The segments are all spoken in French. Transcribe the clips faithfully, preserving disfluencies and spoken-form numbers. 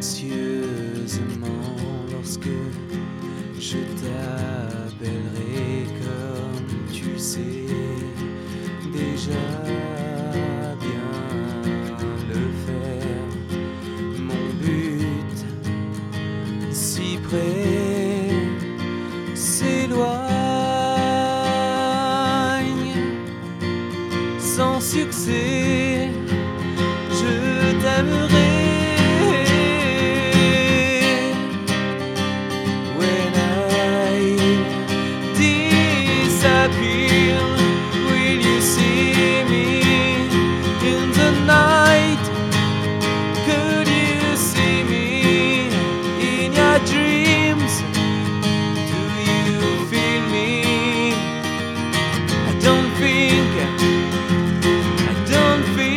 silencieusement lorsque je t'appellerai comme tu sais déjà bien le faire. Mon but si près s'éloigne sans succès. Je t'aimerai. When I disappear, will you see me in the night? Could you see me in your dreams? Do you feel me? I don't think, I don't think.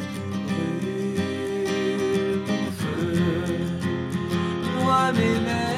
Brûle mon feu, noie mes lèvres.